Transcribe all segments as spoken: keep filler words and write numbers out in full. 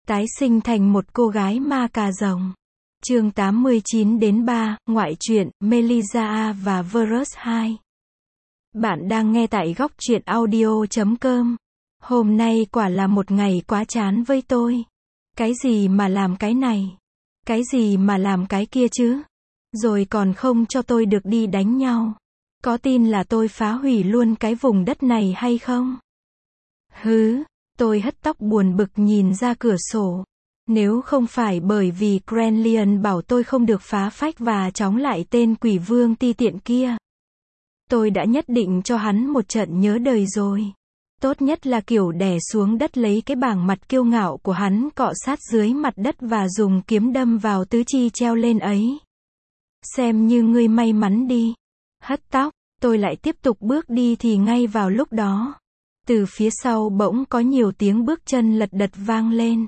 Tái sinh thành một cô gái ma cà rồng. Chương tám mươi chín đến ba, ngoại truyện, Melissa và Virus hai. Bạn đang nghe tại góc truyện audio chấm com. Hôm nay quả là một ngày quá chán với tôi. Cái gì mà làm cái này? Cái gì mà làm cái kia chứ? Rồi còn không cho tôi được đi đánh nhau. Có tin là tôi phá hủy luôn cái vùng đất này hay không? Hứ, tôi hất tóc buồn bực nhìn ra cửa sổ. Nếu không phải bởi vì Crenlian bảo tôi không được phá phách và chống lại tên quỷ vương ti tiện kia, tôi đã nhất định cho hắn một trận nhớ đời rồi. Tốt nhất là kiểu đè xuống đất lấy cái bảng mặt kiêu ngạo của hắn cọ sát dưới mặt đất và dùng kiếm đâm vào tứ chi treo lên ấy. Xem như ngươi may mắn đi. Hất tóc, tôi lại tiếp tục bước đi thì ngay vào lúc đó, từ phía sau bỗng có nhiều tiếng bước chân lật đật vang lên.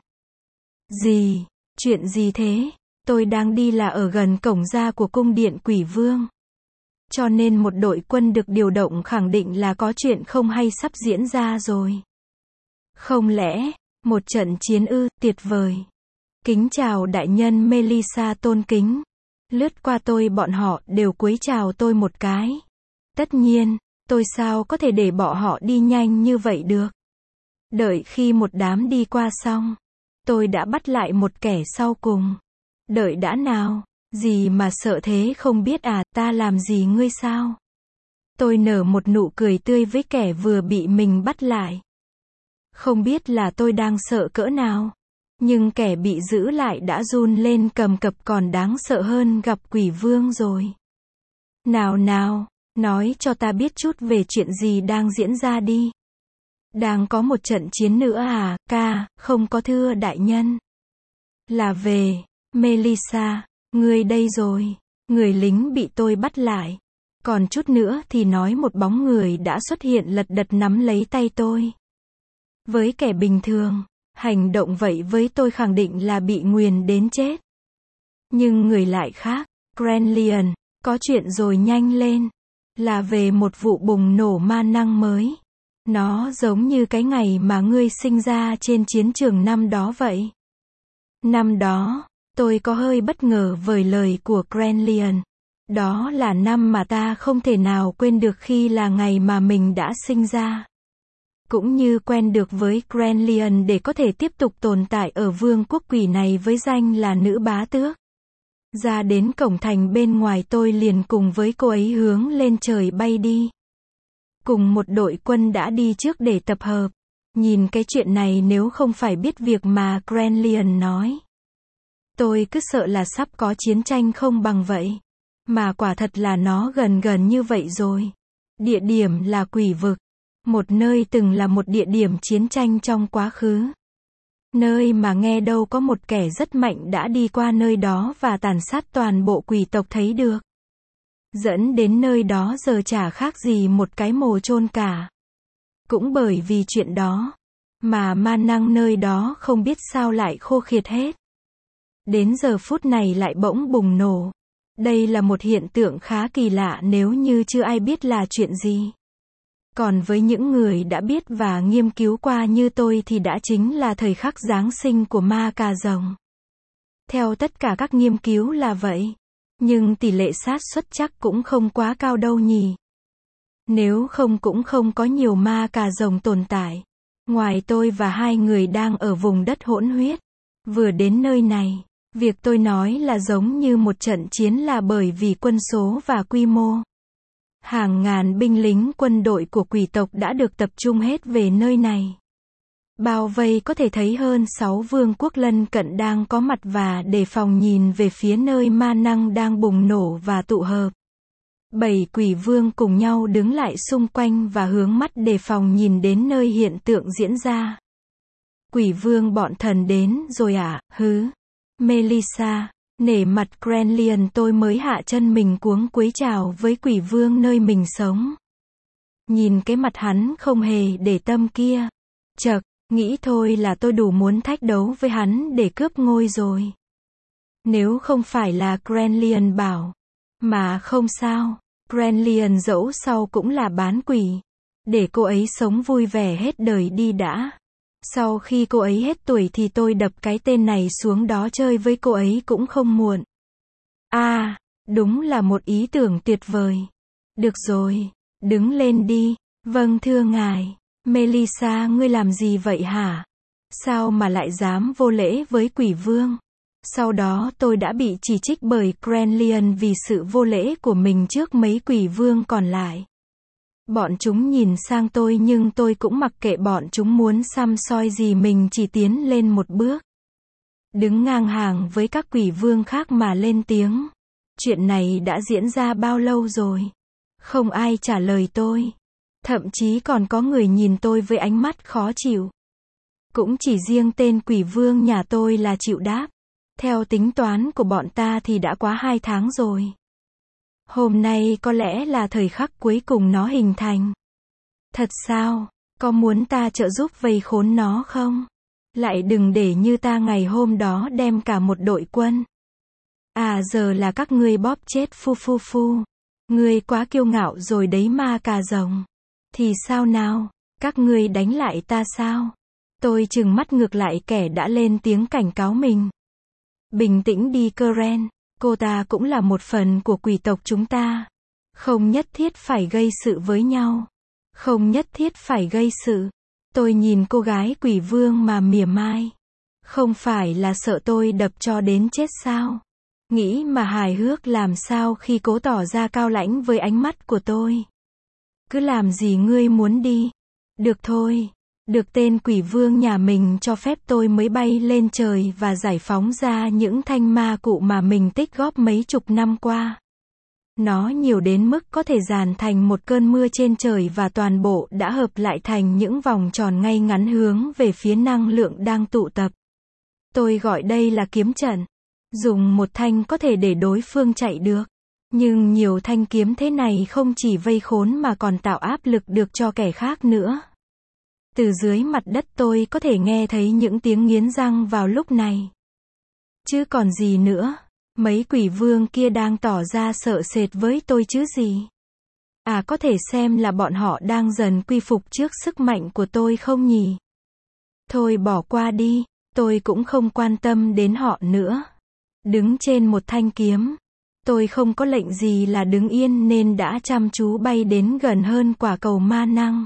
Gì? Chuyện gì thế? Tôi đang đi là ở gần cổng ra của cung điện quỷ vương. Cho nên một đội quân được điều động khẳng định là có chuyện không hay sắp diễn ra rồi. Không lẽ, một trận chiến ư, tuyệt vời. Kính chào đại nhân Melissa tôn kính. Lướt qua tôi bọn họ đều cúi chào tôi một cái. Tất nhiên, tôi sao có thể để bọn họ đi nhanh như vậy được. Đợi khi một đám đi qua xong, tôi đã bắt lại một kẻ sau cùng. Đợi đã nào, gì mà sợ thế không biết à, ta làm gì ngươi sao? Tôi nở một nụ cười tươi với kẻ vừa bị mình bắt lại. Không biết là tôi đang sợ cỡ nào, nhưng kẻ bị giữ lại đã run lên cầm cập còn đáng sợ hơn gặp quỷ vương rồi. Nào nào, nói cho ta biết chút về chuyện gì đang diễn ra đi. Đang có một trận chiến nữa à, ca, không có thưa đại nhân. Là về, Melissa, ngươi đây rồi. Người lính bị tôi bắt lại. Còn chút nữa thì nói một bóng người đã xuất hiện lật đật nắm lấy tay tôi. Với kẻ bình thường, hành động vậy với tôi khẳng định là bị nguyền đến chết. Nhưng người lại khác, Crenlian, có chuyện rồi nhanh lên. Là về một vụ bùng nổ ma năng mới. Nó giống như cái ngày mà ngươi sinh ra trên chiến trường năm đó vậy. Năm đó, tôi có hơi bất ngờ với lời của Crenlian. Đó là năm mà ta không thể nào quên được khi là ngày mà mình đã sinh ra. Cũng như quen được với Crenlian để có thể tiếp tục tồn tại ở vương quốc quỷ này với danh là nữ bá tước. Ra đến cổng thành bên ngoài tôi liền cùng với cô ấy hướng lên trời bay đi. Cùng một đội quân đã đi trước để tập hợp. Nhìn cái chuyện này nếu không phải biết việc mà Crenlian nói, tôi cứ sợ là sắp có chiến tranh không bằng vậy. Mà quả thật là nó gần gần như vậy rồi. Địa điểm là quỷ vực. Một nơi từng là một địa điểm chiến tranh trong quá khứ. Nơi mà nghe đâu có một kẻ rất mạnh đã đi qua nơi đó và tàn sát toàn bộ quỷ tộc thấy được. Dẫn đến nơi đó giờ chả khác gì một cái mồ chôn cả. Cũng bởi vì chuyện đó, mà ma năng nơi đó không biết sao lại khô khiệt hết. Đến giờ phút này lại bỗng bùng nổ. Đây là một hiện tượng khá kỳ lạ nếu như chưa ai biết là chuyện gì. Còn với những người đã biết và nghiên cứu qua như tôi thì đã chính là thời khắc Giáng sinh của ma cà rồng. Theo tất cả các nghiên cứu là vậy. Nhưng tỷ lệ xác suất chắc cũng không quá cao đâu nhỉ. Nếu không cũng không có nhiều ma cà rồng tồn tại. Ngoài tôi và hai người đang ở vùng đất hỗn huyết. Vừa đến nơi này, việc tôi nói là giống như một trận chiến là bởi vì quân số và quy mô. Hàng ngàn binh lính quân đội của quỷ tộc đã được tập trung hết về nơi này. Bao vây có thể thấy hơn sáu vương quốc lân cận đang có mặt và đề phòng nhìn về phía nơi ma năng đang bùng nổ và tụ hợp. Bảy quỷ vương cùng nhau đứng lại xung quanh và hướng mắt đề phòng nhìn đến nơi hiện tượng diễn ra. Quỷ vương bọn thần đến rồi à, hứ. Melissa, nể mặt Crenlian tôi mới hạ chân mình cuống cúi chào với quỷ vương nơi mình sống. Nhìn cái mặt hắn không hề để tâm kia. Chậc, nghĩ thôi là tôi đủ muốn thách đấu với hắn để cướp ngôi rồi. Nếu không phải là Crenlian bảo. Mà không sao, Crenlian dẫu sau cũng là bán quỷ. Để cô ấy sống vui vẻ hết đời đi đã. Sau khi cô ấy hết tuổi thì tôi đập cái tên này xuống đó chơi với cô ấy cũng không muộn. À, đúng là một ý tưởng tuyệt vời. Được rồi, đứng lên đi. Vâng thưa ngài. Melissa, ngươi làm gì vậy hả? Sao mà lại dám vô lễ với quỷ vương? Sau đó tôi đã bị chỉ trích bởi Crenlian vì sự vô lễ của mình trước mấy quỷ vương còn lại. Bọn chúng nhìn sang tôi nhưng tôi cũng mặc kệ bọn chúng muốn săm soi gì, mình chỉ tiến lên một bước. Đứng ngang hàng với các quỷ vương khác mà lên tiếng. Chuyện này đã diễn ra bao lâu rồi? Không ai trả lời tôi. Thậm chí còn có người nhìn tôi với ánh mắt khó chịu. Cũng chỉ riêng tên quỷ vương nhà tôi là chịu đáp. Theo tính toán của bọn ta thì đã quá hai tháng rồi. Hôm nay có lẽ là thời khắc cuối cùng nó hình thành. Thật sao? Có muốn ta trợ giúp vây khốn nó không? Lại đừng để như ta ngày hôm đó đem cả một đội quân. À giờ là các ngươi bóp chết phu phu phu. Ngươi quá kiêu ngạo rồi đấy ma cà rồng. Thì sao nào? Các ngươi đánh lại ta sao? Tôi trừng mắt ngược lại kẻ đã lên tiếng cảnh cáo mình. Bình tĩnh đi Keren, cô ta cũng là một phần của quỷ tộc chúng ta. Không nhất thiết phải gây sự với nhau. Không nhất thiết phải gây sự. Tôi nhìn cô gái quỷ vương mà mỉa mai. Không phải là sợ tôi đập cho đến chết sao? Nghĩ mà hài hước làm sao khi cố tỏ ra cao lãnh với ánh mắt của tôi. Cứ làm gì ngươi muốn đi. Được thôi. Được tên quỷ vương nhà mình cho phép tôi mới bay lên trời và giải phóng ra những thanh ma cụ mà mình tích góp mấy chục năm qua. Nó nhiều đến mức có thể dàn thành một cơn mưa trên trời và toàn bộ đã hợp lại thành những vòng tròn ngay ngắn hướng về phía năng lượng đang tụ tập. Tôi gọi đây là kiếm trận. Dùng một thanh có thể để đối phương chạy được. Nhưng nhiều thanh kiếm thế này không chỉ vây khốn mà còn tạo áp lực được cho kẻ khác nữa. Từ dưới mặt đất tôi có thể nghe thấy những tiếng nghiến răng vào lúc này. Chứ còn gì nữa, mấy quỷ vương kia đang tỏ ra sợ sệt với tôi chứ gì. À có thể xem là bọn họ đang dần quy phục trước sức mạnh của tôi không nhỉ? Thôi bỏ qua đi, tôi cũng không quan tâm đến họ nữa. Đứng trên một thanh kiếm. Tôi không có lệnh gì là đứng yên nên đã chăm chú bay đến gần hơn quả cầu ma năng.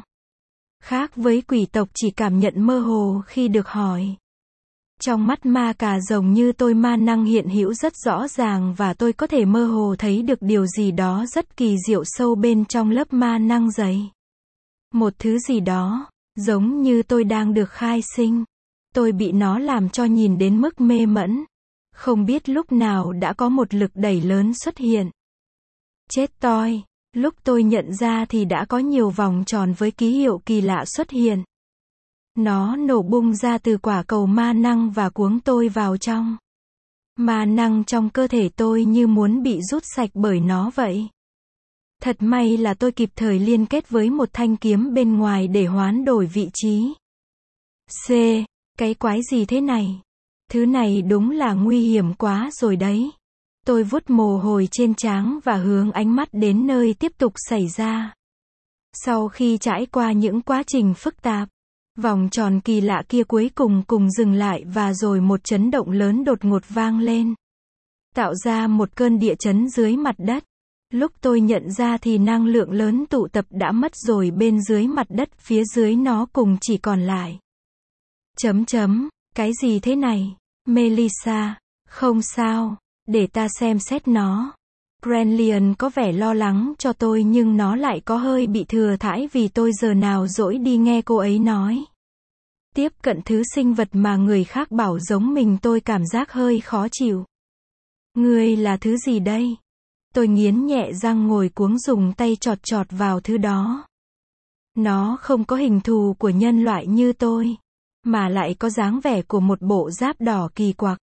Khác với quỷ tộc chỉ cảm nhận mơ hồ khi được hỏi. Trong mắt ma cà rồng như tôi ma năng hiện hữu rất rõ ràng và tôi có thể mơ hồ thấy được điều gì đó rất kỳ diệu sâu bên trong lớp ma năng dày. Một thứ gì đó, giống như tôi đang được khai sinh. Tôi bị nó làm cho nhìn đến mức mê mẩn. Không biết lúc nào đã có một lực đẩy lớn xuất hiện. Chết toi. Lúc tôi nhận ra thì đã có nhiều vòng tròn với ký hiệu kỳ lạ xuất hiện. Nó nổ bung ra từ quả cầu ma năng và cuống tôi vào trong. Ma năng trong cơ thể tôi như muốn bị rút sạch bởi nó vậy. Thật may là tôi kịp thời liên kết với một thanh kiếm bên ngoài để hoán đổi vị trí. C. Cái quái gì thế này? Thứ này đúng là nguy hiểm quá rồi đấy. Tôi vuốt mồ hôi trên trán và hướng ánh mắt đến nơi tiếp tục xảy ra. Sau khi trải qua những quá trình phức tạp, vòng tròn kỳ lạ kia cuối cùng cùng dừng lại và rồi một chấn động lớn đột ngột vang lên. Tạo ra một cơn địa chấn dưới mặt đất. Lúc tôi nhận ra thì năng lượng lớn tụ tập đã mất rồi bên dưới mặt đất, phía dưới nó cùng chỉ còn lại. Chấm chấm, cái gì thế này? Melissa, không sao. Để ta xem xét nó. Crenlian có vẻ lo lắng cho tôi nhưng nó lại có hơi bị thừa thãi vì tôi giờ nào dỗi đi nghe cô ấy nói. Tiếp cận thứ sinh vật mà người khác bảo giống mình tôi cảm giác hơi khó chịu. Ngươi là thứ gì đây? Tôi nghiến nhẹ răng ngồi cuống dùng tay chọt chọt vào thứ đó. Nó không có hình thù của nhân loại như tôi, mà lại có dáng vẻ của một bộ giáp đỏ kỳ quặc.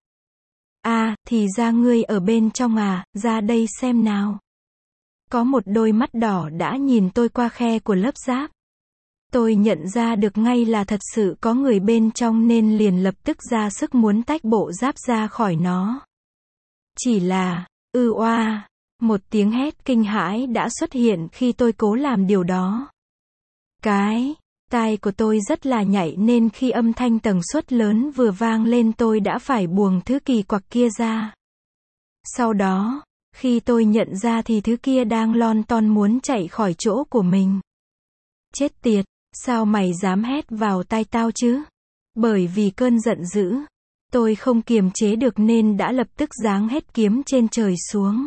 À, thì ra ngươi ở bên trong à, ra đây xem nào. Có một đôi mắt đỏ đã nhìn tôi qua khe của lớp giáp. Tôi nhận ra được ngay là thật sự có người bên trong nên liền lập tức ra sức muốn tách bộ giáp ra khỏi nó. Chỉ là, ư oa, một tiếng hét kinh hãi đã xuất hiện khi tôi cố làm điều đó. Cái, Tai của tôi rất là nhạy nên khi âm thanh tần suất lớn vừa vang lên tôi đã phải buông thứ kỳ quặc kia ra. Sau đó, khi tôi nhận ra thì thứ kia đang lon ton muốn chạy khỏi chỗ của mình. Chết tiệt, sao mày dám hét vào tai tao chứ? Bởi vì cơn giận dữ, tôi không kiềm chế được nên đã lập tức giáng hết kiếm trên trời xuống.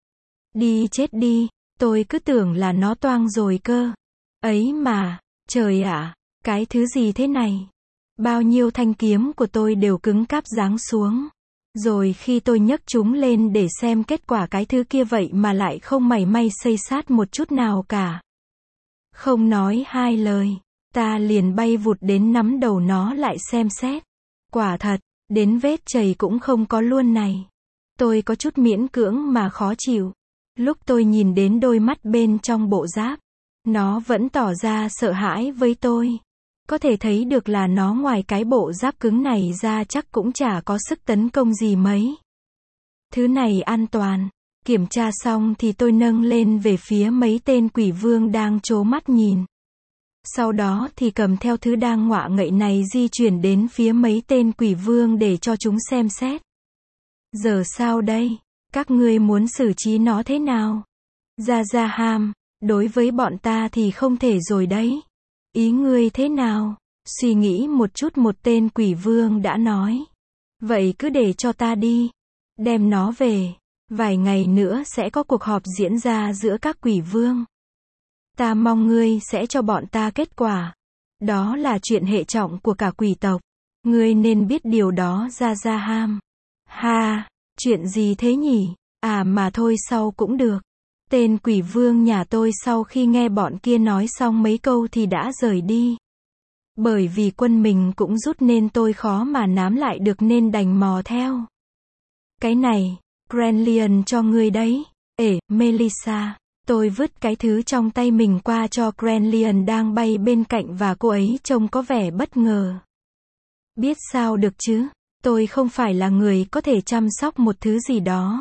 Đi chết đi, tôi cứ tưởng là nó toang rồi cơ. Ấy mà, trời ạ, cái thứ gì thế này? Bao nhiêu thanh kiếm của tôi đều cứng cáp giáng xuống. Rồi khi tôi nhấc chúng lên để xem kết quả cái thứ kia vậy mà lại không mảy may xây sát một chút nào cả. Không nói hai lời, ta liền bay vụt đến nắm đầu nó lại xem xét. Quả thật, đến vết chày cũng không có luôn này. Tôi có chút miễn cưỡng mà khó chịu. Lúc tôi nhìn đến đôi mắt bên trong bộ giáp, nó vẫn tỏ ra sợ hãi với tôi. Có thể thấy được là nó ngoài cái bộ giáp cứng này ra chắc cũng chả có sức tấn công gì mấy. Thứ này an toàn. Kiểm tra xong thì tôi nâng lên về phía mấy tên quỷ vương đang trố mắt nhìn. Sau đó thì cầm theo thứ đang ngọa ngậy này di chuyển đến phía mấy tên quỷ vương để cho chúng xem xét. Giờ sao đây? Các ngươi muốn xử trí nó thế nào? Ra Ra Ham, đối với bọn ta thì không thể rồi đấy. Ý ngươi thế nào? Suy nghĩ một chút một tên quỷ vương đã nói. Vậy cứ để cho ta đi. Đem nó về. Vài ngày nữa sẽ có cuộc họp diễn ra giữa các quỷ vương. Ta mong ngươi sẽ cho bọn ta kết quả. Đó là chuyện hệ trọng của cả quỷ tộc. Ngươi nên biết điều đó Ra Ra Ham. Ha, chuyện gì thế nhỉ? À mà thôi sau cũng được. Tên quỷ vương nhà tôi sau khi nghe bọn kia nói xong mấy câu thì đã rời đi. Bởi vì quân mình cũng rút nên tôi khó mà nắm lại được nên đành mò theo. Cái này, Grenlian cho ngươi đấy. Ể, Melissa. Tôi vứt cái thứ trong tay mình qua cho Grenlian đang bay bên cạnh và cô ấy trông có vẻ bất ngờ. Biết sao được chứ? Tôi không phải là người có thể chăm sóc một thứ gì đó.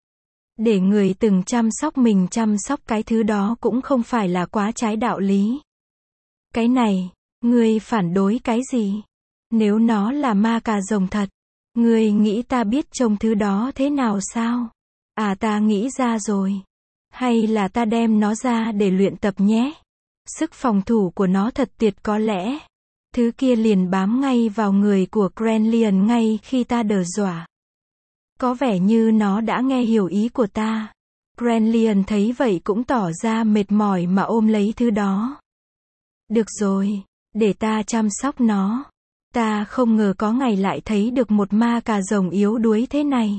Để người từng chăm sóc mình chăm sóc cái thứ đó cũng không phải là quá trái đạo lý. Cái này, ngươi phản đối cái gì? Nếu nó là ma cà rồng thật, ngươi nghĩ ta biết trông thứ đó thế nào sao? À ta nghĩ ra rồi. Hay là ta đem nó ra để luyện tập nhé? Sức phòng thủ của nó thật tuyệt có lẽ. Thứ kia liền bám ngay vào người của Grenlian ngay khi ta đờ dọa. Có vẻ như nó đã nghe hiểu ý của ta. Grenlian thấy vậy cũng tỏ ra mệt mỏi mà ôm lấy thứ đó. Được rồi, để ta chăm sóc nó. Ta không ngờ có ngày lại thấy được một ma cà rồng yếu đuối thế này.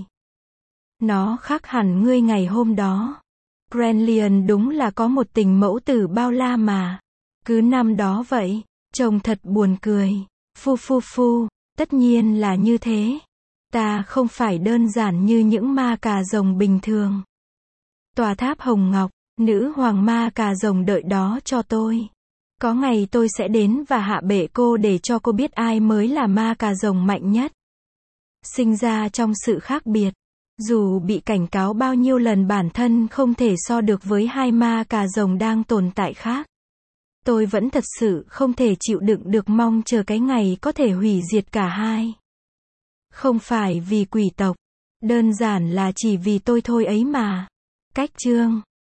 Nó khác hẳn ngươi ngày hôm đó. Grenlian đúng là có một tình mẫu tử bao la mà. Cứ năm đó vậy, trông thật buồn cười. Phu phu phu, tất nhiên là như thế. Ta không phải đơn giản như những ma cà rồng bình thường. Tòa tháp hồng ngọc, nữ hoàng ma cà rồng đợi đó cho tôi. Có ngày tôi sẽ đến và hạ bệ cô để cho cô biết ai mới là ma cà rồng mạnh nhất. Sinh ra trong sự khác biệt. Dù bị cảnh cáo bao nhiêu lần bản thân không thể so được với hai ma cà rồng đang tồn tại khác. Tôi vẫn thật sự không thể chịu đựng được mong chờ cái ngày có thể hủy diệt cả hai. Không phải vì quỷ tộc. Đơn giản là chỉ vì tôi thôi ấy mà. Cách chương